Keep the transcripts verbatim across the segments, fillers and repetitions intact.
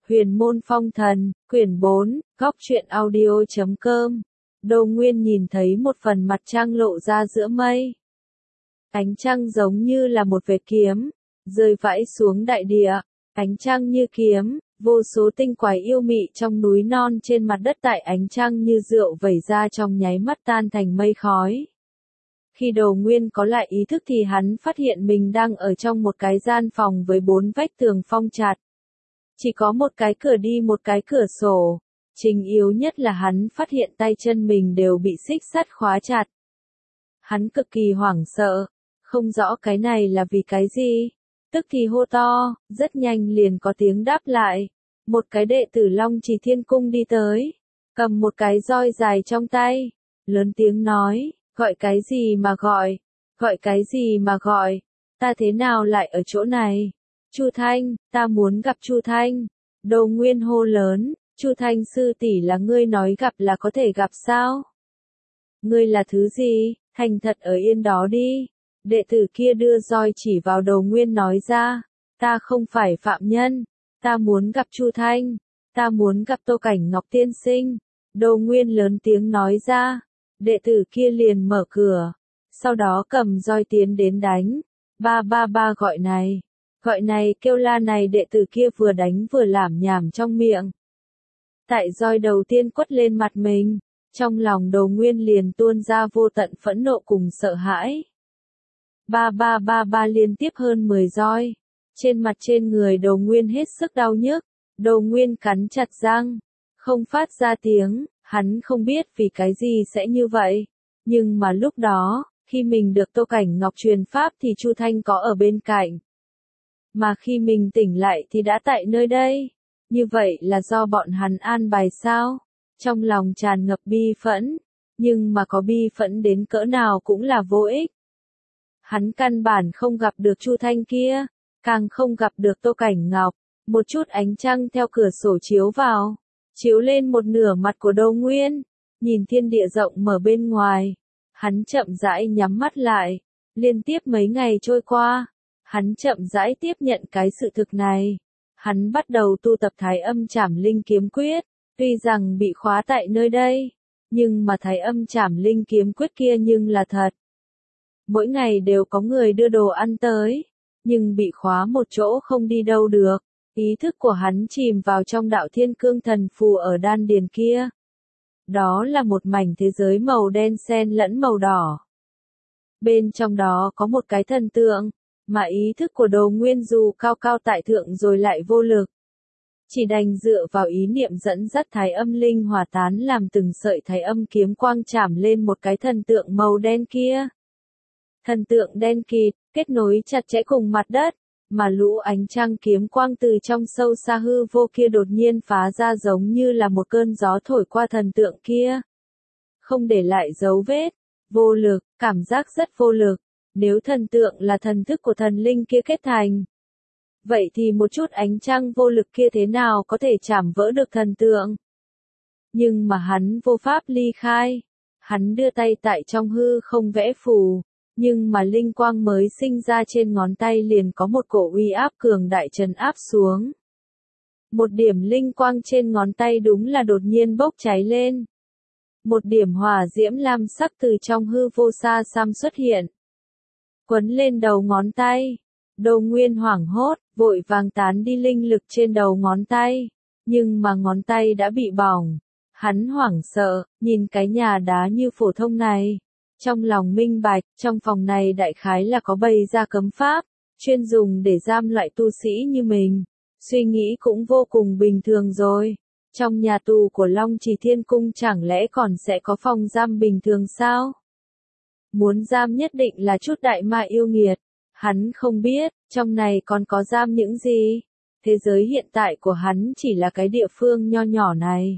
Huyền môn phong thần, quyển bốn, góc truyện audio chấm com. Đô Nguyên nhìn thấy một phần mặt trăng lộ ra giữa mây. Ánh trăng giống như là một vệt kiếm, rơi vãi xuống đại địa. Ánh trăng như kiếm, vô số tinh quái yêu mị trong núi non trên mặt đất tại ánh trăng như rượu vẩy ra trong nháy mắt tan thành mây khói. Khi Đô Nguyên có lại ý thức thì hắn phát hiện mình đang ở trong một cái gian phòng với bốn vách tường phong chặt. Chỉ có một cái cửa đi một cái cửa sổ. Chính yếu nhất là hắn phát hiện tay chân mình đều bị xích sắt khóa chặt. Hắn cực kỳ hoảng sợ, không rõ cái này là vì cái gì. Tức thì hô to, rất nhanh liền có tiếng đáp lại. Một cái đệ tử Long Trì Thiên Cung đi tới, cầm một cái roi dài trong tay, lớn tiếng nói, gọi cái gì mà gọi, gọi cái gì mà gọi, ta thế nào lại ở chỗ này? Chu Thanh, ta muốn gặp Chu Thanh. Đô Nguyên hô lớn, Chu Thanh sư tỷ là ngươi nói gặp là có thể gặp sao? Ngươi là thứ gì? Thành thật ở yên đó đi. Đệ tử kia đưa roi chỉ vào Đô Nguyên nói ra, ta không phải phạm nhân, ta muốn gặp Chu Thanh, ta muốn gặp Tô Cảnh Ngọc tiên sinh. Đô Nguyên lớn tiếng nói ra, đệ tử kia liền mở cửa, sau đó cầm roi tiến đến đánh. Ba ba ba gọi này, gọi này kêu la này, đệ tử kia vừa đánh vừa lảm nhảm trong miệng. Tại roi đầu tiên quất lên mặt mình, trong lòng Đô Nguyên liền tuôn ra vô tận phẫn nộ cùng sợ hãi. Ba ba ba ba liên tiếp hơn mười roi. Trên mặt trên người Đô Nguyên hết sức đau nhức. Đô Nguyên cắn chặt răng, không phát ra tiếng. Hắn không biết vì cái gì sẽ như vậy. Nhưng mà lúc đó, khi mình được Tô Cảnh Ngọc truyền pháp thì Chu Thanh có ở bên cạnh. Mà khi mình tỉnh lại thì đã tại nơi đây. Như vậy là do bọn hắn an bài sao? Trong lòng tràn ngập bi phẫn. Nhưng mà có bi phẫn đến cỡ nào cũng là vô ích. Hắn căn bản không gặp được Chu Thanh kia, càng không gặp được Tô Cảnh Ngọc. Một chút ánh trăng theo cửa sổ chiếu vào, chiếu lên một nửa mặt của Đô Nguyên, nhìn thiên địa rộng mở bên ngoài. Hắn chậm rãi nhắm mắt lại, liên tiếp mấy ngày trôi qua, hắn chậm rãi tiếp nhận cái sự thực này. Hắn bắt đầu tu tập Thái Âm Trảm Linh Kiếm Quyết, tuy rằng bị khóa tại nơi đây, nhưng mà Thái Âm Trảm Linh Kiếm Quyết kia nhưng là thật. Mỗi ngày đều có người đưa đồ ăn tới, nhưng bị khóa một chỗ không đi đâu được. Ý thức của hắn chìm vào trong đạo Thiên Cương Thần Phù ở đan điền kia. Đó là một mảnh thế giới màu đen xen lẫn màu đỏ. Bên trong đó có một cái thần tượng, mà ý thức của Đô Nguyên dù cao cao tại thượng rồi lại vô lực. Chỉ đành dựa vào ý niệm dẫn dắt Thái Âm Linh Hỏa tán làm từng sợi Thái Âm kiếm quang chạm lên một cái thần tượng màu đen kia. Thần tượng đen kịt, kết nối chặt chẽ cùng mặt đất, mà lũ ánh trăng kiếm quang từ trong sâu xa hư vô kia đột nhiên phá ra giống như là một cơn gió thổi qua thần tượng kia. Không để lại dấu vết, vô lực, cảm giác rất vô lực. Nếu thần tượng là thần thức của thần linh kia kết thành, vậy thì một chút ánh trăng vô lực kia thế nào có thể chảm vỡ được thần tượng? Nhưng mà hắn vô pháp ly khai. Hắn đưa tay tại trong hư không vẽ phù. Nhưng mà linh quang mới sinh ra trên ngón tay liền có một cổ uy áp cường đại trấn áp xuống. Một điểm linh quang trên ngón tay đúng là đột nhiên bốc cháy lên. Một điểm hỏa diễm lam sắc từ trong hư vô xa xăm xuất hiện. Quấn lên đầu ngón tay. Đô Nguyên hoảng hốt, vội vàng tán đi linh lực trên đầu ngón tay. Nhưng mà ngón tay đã bị bỏng. Hắn hoảng sợ, nhìn cái nhà đá như phổ thông này. Trong lòng minh bạch, trong phòng này đại khái là có bày ra cấm pháp, chuyên dùng để giam loại tu sĩ như mình. Suy nghĩ cũng vô cùng bình thường rồi. Trong nhà tù của Long Trì Thiên Cung chẳng lẽ còn sẽ có phòng giam bình thường sao? Muốn giam nhất định là chút đại ma yêu nghiệt. Hắn không biết, trong này còn có giam những gì. Thế giới hiện tại của hắn chỉ là cái địa phương nho nhỏ này.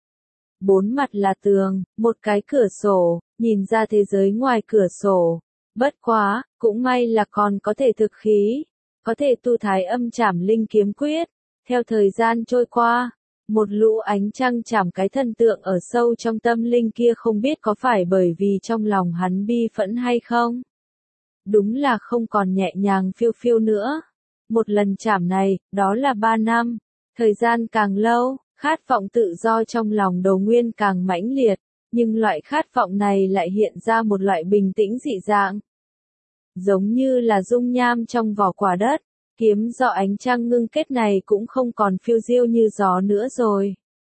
Bốn mặt là tường, một cái cửa sổ, nhìn ra thế giới ngoài cửa sổ. Bất quá, cũng may là còn có thể thực khí, có thể tu Thái Âm Trảm Linh Kiếm Quyết. Theo thời gian trôi qua, một lũ ánh trăng chạm cái thần tượng ở sâu trong tâm linh kia, không biết có phải bởi vì trong lòng hắn bi phẫn hay không. Đúng là không còn nhẹ nhàng phiêu phiêu nữa. Một lần chạm này, đó là ba năm. Thời gian càng lâu, khát vọng tự do trong lòng Đồ Nguyên càng mãnh liệt, nhưng loại khát vọng này lại hiện ra một loại bình tĩnh dị dạng. Giống như là dung nham trong vỏ quả đất, kiếm do ánh trăng ngưng kết này cũng không còn phiêu diêu như gió nữa rồi,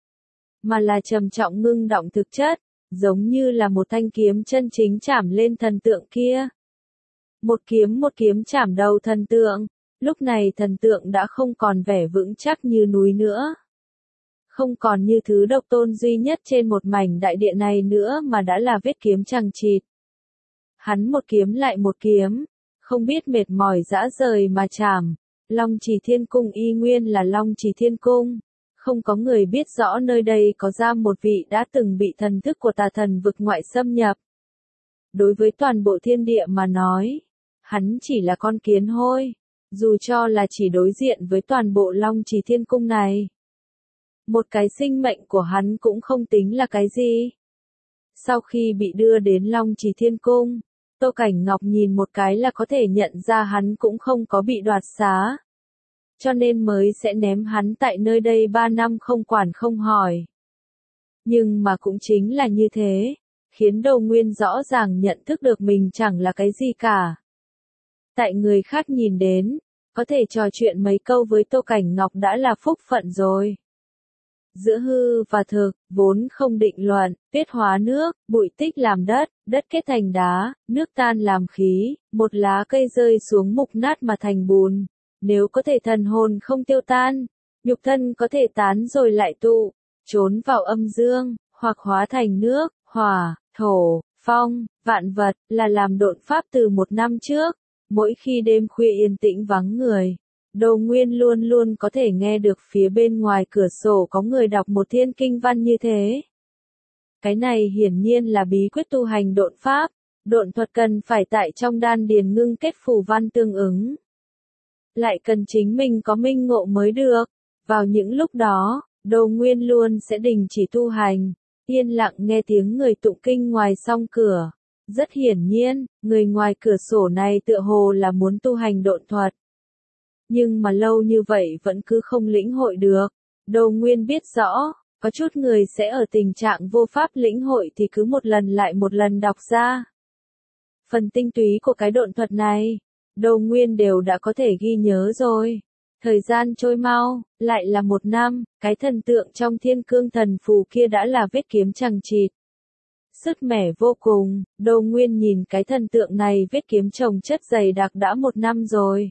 mà là trầm trọng ngưng đọng thực chất, giống như là một thanh kiếm chân chính chảm lên thần tượng kia. Một kiếm một kiếm chảm đầu thần tượng, lúc này thần tượng đã không còn vẻ vững chắc như núi nữa. Không còn như thứ độc tôn duy nhất trên một mảnh đại địa này nữa mà đã là vết kiếm chằng chịt. Hắn một kiếm lại một kiếm, không biết mệt mỏi dã rời mà chảm. Long Trì Thiên Cung y nguyên là Long Trì Thiên Cung. Không có người biết rõ nơi đây có giam một vị đã từng bị thần thức của tà thần vực ngoại xâm nhập. Đối với toàn bộ thiên địa mà nói, hắn chỉ là con kiến hôi, dù cho là chỉ đối diện với toàn bộ Long Trì Thiên Cung này. Một cái sinh mệnh của hắn cũng không tính là cái gì. Sau khi bị đưa đến Long Trì Thiên Cung, Tô Cảnh Ngọc nhìn một cái là có thể nhận ra hắn cũng không có bị đoạt xá. Cho nên mới sẽ ném hắn tại nơi đây ba năm không quản không hỏi. Nhưng mà cũng chính là như thế, khiến Đồ Nguyên rõ ràng nhận thức được mình chẳng là cái gì cả. Tại người khác nhìn đến, có thể trò chuyện mấy câu với Tô Cảnh Ngọc đã là phúc phận rồi. Giữa hư và thực, vốn không định luận, tuyết hóa nước, bụi tích làm đất, đất kết thành đá, nước tan làm khí, một lá cây rơi xuống mục nát mà thành bùn. Nếu có thể thần hồn không tiêu tan, nhục thân có thể tán rồi lại tụ, trốn vào âm dương, hoặc hóa thành nước, hỏa, thổ, phong, vạn vật, là làm độn pháp từ một năm trước. Mỗi khi đêm khuya yên tĩnh vắng người, Đồ Nguyên luôn luôn có thể nghe được phía bên ngoài cửa sổ có người đọc một thiên kinh văn như thế. Cái này hiển nhiên là bí quyết tu hành độn pháp, độn thuật cần phải tại trong đan điền ngưng kết phù văn tương ứng. Lại cần chính mình có minh ngộ mới được. Vào những lúc đó, Đồ Nguyên luôn sẽ đình chỉ tu hành, yên lặng nghe tiếng người tụng kinh ngoài song cửa. Rất hiển nhiên, người ngoài cửa sổ này tựa hồ là muốn tu hành độn thuật. Nhưng mà lâu như vậy vẫn cứ không lĩnh hội được. Đồ Nguyên biết rõ, có chút người sẽ ở tình trạng vô pháp lĩnh hội thì cứ một lần lại một lần đọc ra. Phần tinh túy của cái độn thuật này, Đồ Nguyên đều đã có thể ghi nhớ rồi. Thời gian trôi mau, lại là một năm, cái thần tượng trong thiên cương thần phù kia đã là vết kiếm chằng chịt. Sức mẻ vô cùng, Đồ Nguyên nhìn cái thần tượng này vết kiếm chồng chất dày đặc đã một năm rồi.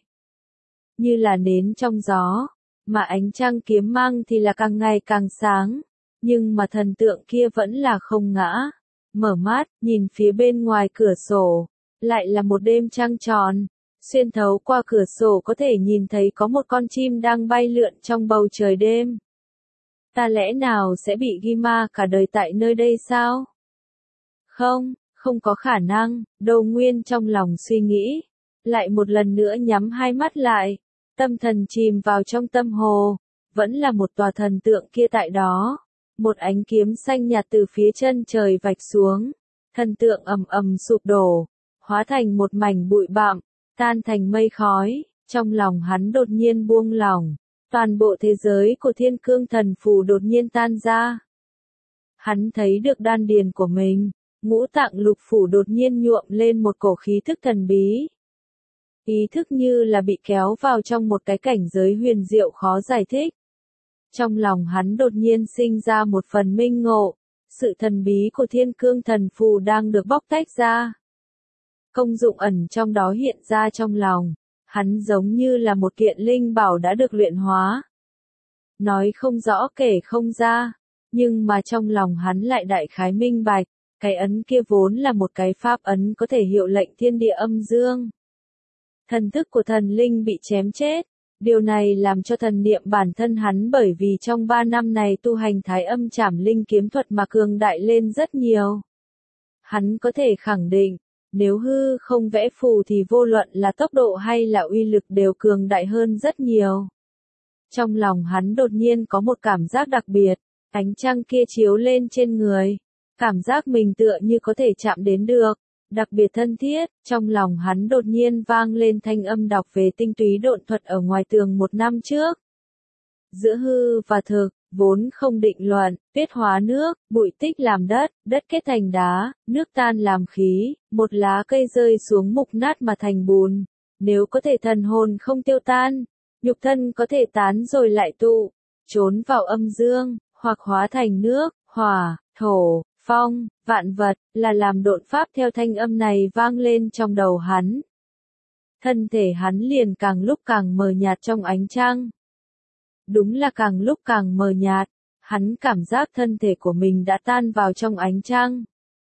Như là nến trong gió, mà ánh trăng kiếm mang thì là càng ngày càng sáng. Nhưng mà thần tượng kia vẫn là không ngã. Mở mắt, nhìn phía bên ngoài cửa sổ, lại là một đêm trăng tròn. Xuyên thấu qua cửa sổ có thể nhìn thấy có một con chim đang bay lượn trong bầu trời đêm. Ta lẽ nào sẽ bị ghi ma cả đời tại nơi đây sao? Không, không có khả năng, Đồ Nguyên trong lòng suy nghĩ. Lại một lần nữa nhắm hai mắt lại, tâm thần chìm vào trong tâm hồ. Vẫn là một tòa thần tượng kia tại đó. Một ánh kiếm xanh nhạt từ phía chân trời vạch xuống. Thần tượng ầm ầm sụp đổ, hóa thành một mảnh bụi bặm, tan thành mây khói. Trong lòng hắn đột nhiên buông lỏng, toàn bộ thế giới của thiên cương thần phù đột nhiên tan ra. Hắn thấy được đan điền của mình, ngũ tạng lục phủ đột nhiên nhuộm lên một cổ khí thức thần bí. Ý thức như là bị kéo vào trong một cái cảnh giới huyền diệu khó giải thích. Trong lòng hắn đột nhiên sinh ra một phần minh ngộ, sự thần bí của thiên cương thần phù đang được bóc tách ra. Công dụng ẩn trong đó hiện ra trong lòng, hắn giống như là một kiện linh bảo đã được luyện hóa. Nói không rõ kể không ra, nhưng mà trong lòng hắn lại đại khái minh bạch, cái ấn kia vốn là một cái pháp ấn có thể hiệu lệnh thiên địa âm dương. Thần thức của thần linh bị chém chết, điều này làm cho thần niệm bản thân hắn bởi vì trong ba năm này tu hành thái âm trảm linh kiếm thuật mà cường đại lên rất nhiều. Hắn có thể khẳng định, nếu hư không vẽ phù thì vô luận là tốc độ hay là uy lực đều cường đại hơn rất nhiều. Trong lòng hắn đột nhiên có một cảm giác đặc biệt, ánh trăng kia chiếu lên trên người. Cảm giác mình tựa như có thể chạm đến được, đặc biệt thân thiết, trong lòng hắn đột nhiên vang lên thanh âm đọc về tinh túy độn thuật ở ngoài tường một năm trước. giữa hư và thực, vốn không định luận, tuyết hóa nước, bụi tích làm đất, đất kết thành đá, nước tan làm khí, một lá cây rơi xuống mục nát mà thành bùn. Nếu có thể thần hồn không tiêu tan, nhục thân có thể tán rồi lại tụ, trốn vào âm dương, hoặc hóa thành nước, hỏa, thổ, phong, vạn vật, là làm độn pháp theo thanh âm này vang lên trong đầu hắn. Thân thể hắn liền càng lúc càng mờ nhạt trong ánh trăng. Đúng là càng lúc càng mờ nhạt, hắn cảm giác thân thể của mình đã tan vào trong ánh trăng.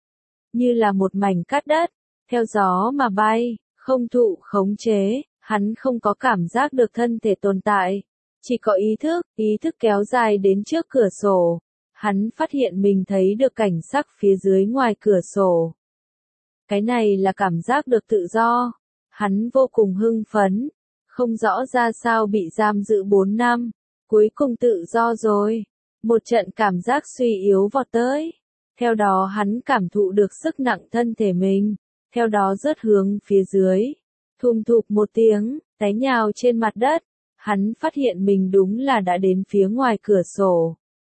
Như là một mảnh cát đất, theo gió mà bay, không thụ khống chế, hắn không có cảm giác được thân thể tồn tại. Chỉ có ý thức, ý thức kéo dài đến trước cửa sổ. Hắn phát hiện mình thấy được cảnh sắc phía dưới ngoài cửa sổ. Cái này là cảm giác được tự do. Hắn vô cùng hưng phấn. Không rõ ra sao bị giam giữ bốn năm. Cuối cùng tự do rồi. Một trận cảm giác suy yếu vọt tới. Theo đó hắn cảm thụ được sức nặng thân thể mình. Theo đó rớt hướng phía dưới. Thùm thụp một tiếng, té nhào trên mặt đất. Hắn phát hiện mình đúng là đã đến phía ngoài cửa sổ.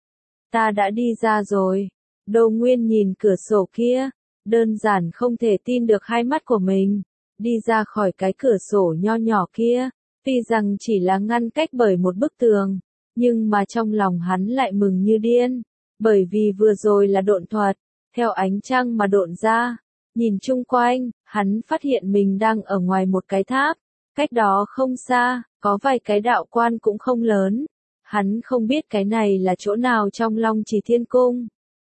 Ta đã đi ra rồi. Đô Nguyên nhìn cửa sổ kia, đơn giản không thể tin được hai mắt của mình. Đi ra khỏi cái cửa sổ nho nhỏ kia, tuy rằng chỉ là ngăn cách bởi một bức tường, nhưng mà trong lòng hắn lại mừng như điên, bởi vì vừa rồi là độn thuật, theo ánh trăng mà độn ra. Nhìn chung quanh, hắn phát hiện mình đang ở ngoài một cái tháp, cách đó không xa, có vài cái đạo quan cũng không lớn. Hắn không biết cái này là chỗ nào trong Long Chỉ Thiên Cung.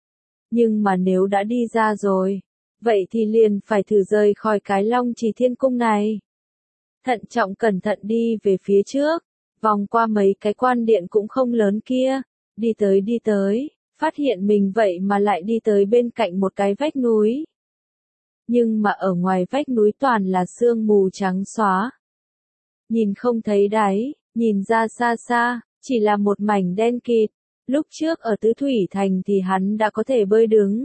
Nhưng mà nếu đã đi ra rồi, vậy thì liền phải thử rời khỏi cái Long Chỉ Thiên Cung này. Thận trọng cẩn thận đi về phía trước, vòng qua mấy cái quan điện cũng không lớn kia, đi tới đi tới, phát hiện mình vậy mà lại đi tới bên cạnh một cái vách núi. Nhưng mà ở ngoài vách núi toàn là sương mù trắng xóa. Nhìn không thấy đáy, nhìn ra xa xa, chỉ là một mảnh đen kịt. Lúc trước ở Tứ Thủy Thành thì hắn đã có thể bơi đứng.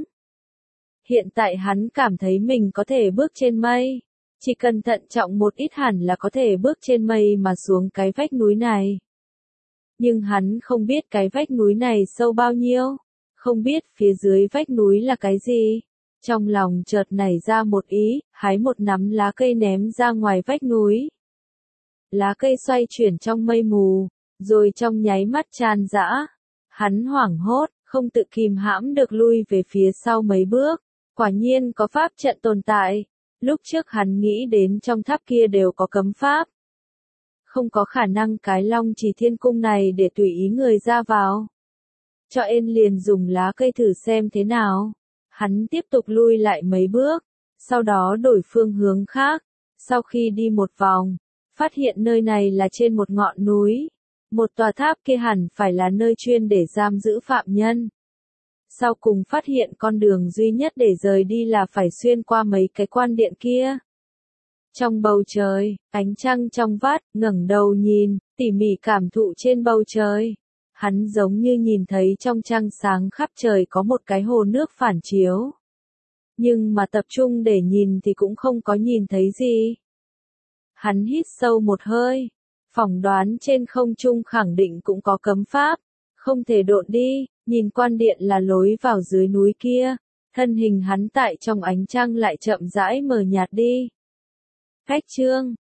Hiện tại hắn cảm thấy mình có thể bước trên mây. Chỉ cần thận trọng một ít hẳn là có thể bước trên mây mà xuống cái vách núi này. Nhưng hắn không biết cái vách núi này sâu bao nhiêu. Không biết phía dưới vách núi là cái gì. Trong lòng chợt nảy ra một ý, hái một nắm lá cây ném ra ngoài vách núi. Lá cây xoay chuyển trong mây mù, rồi trong nháy mắt tràn dã. Hắn hoảng hốt, không tự kìm hãm được lui về phía sau mấy bước. Quả nhiên có pháp trận tồn tại. Lúc trước hắn nghĩ đến trong tháp kia đều có cấm pháp. Không có khả năng cái Long Chỉ Thiên Cung này để tùy ý người ra vào. Cho nên liền dùng lá cây thử xem thế nào. Hắn tiếp tục lui lại mấy bước, sau đó đổi phương hướng khác. Sau khi đi một vòng, phát hiện nơi này là trên một ngọn núi. Một tòa tháp kia hẳn phải là nơi chuyên để giam giữ phạm nhân. Sau cùng phát hiện con đường duy nhất để rời đi là phải xuyên qua mấy cái quan điện kia. Trong bầu trời, ánh trăng trong vắt, ngẩng đầu nhìn, tỉ mỉ cảm thụ trên bầu trời. Hắn giống như nhìn thấy trong trăng sáng khắp trời có một cái hồ nước phản chiếu. Nhưng mà tập trung để nhìn thì cũng không có nhìn thấy gì. Hắn hít sâu một hơi, phỏng đoán trên không trung khẳng định cũng có cấm pháp, không thể độn đi, nhìn quan điện là lối vào dưới núi kia, thân hình hắn tại trong ánh trăng lại chậm rãi mờ nhạt đi. Khách chương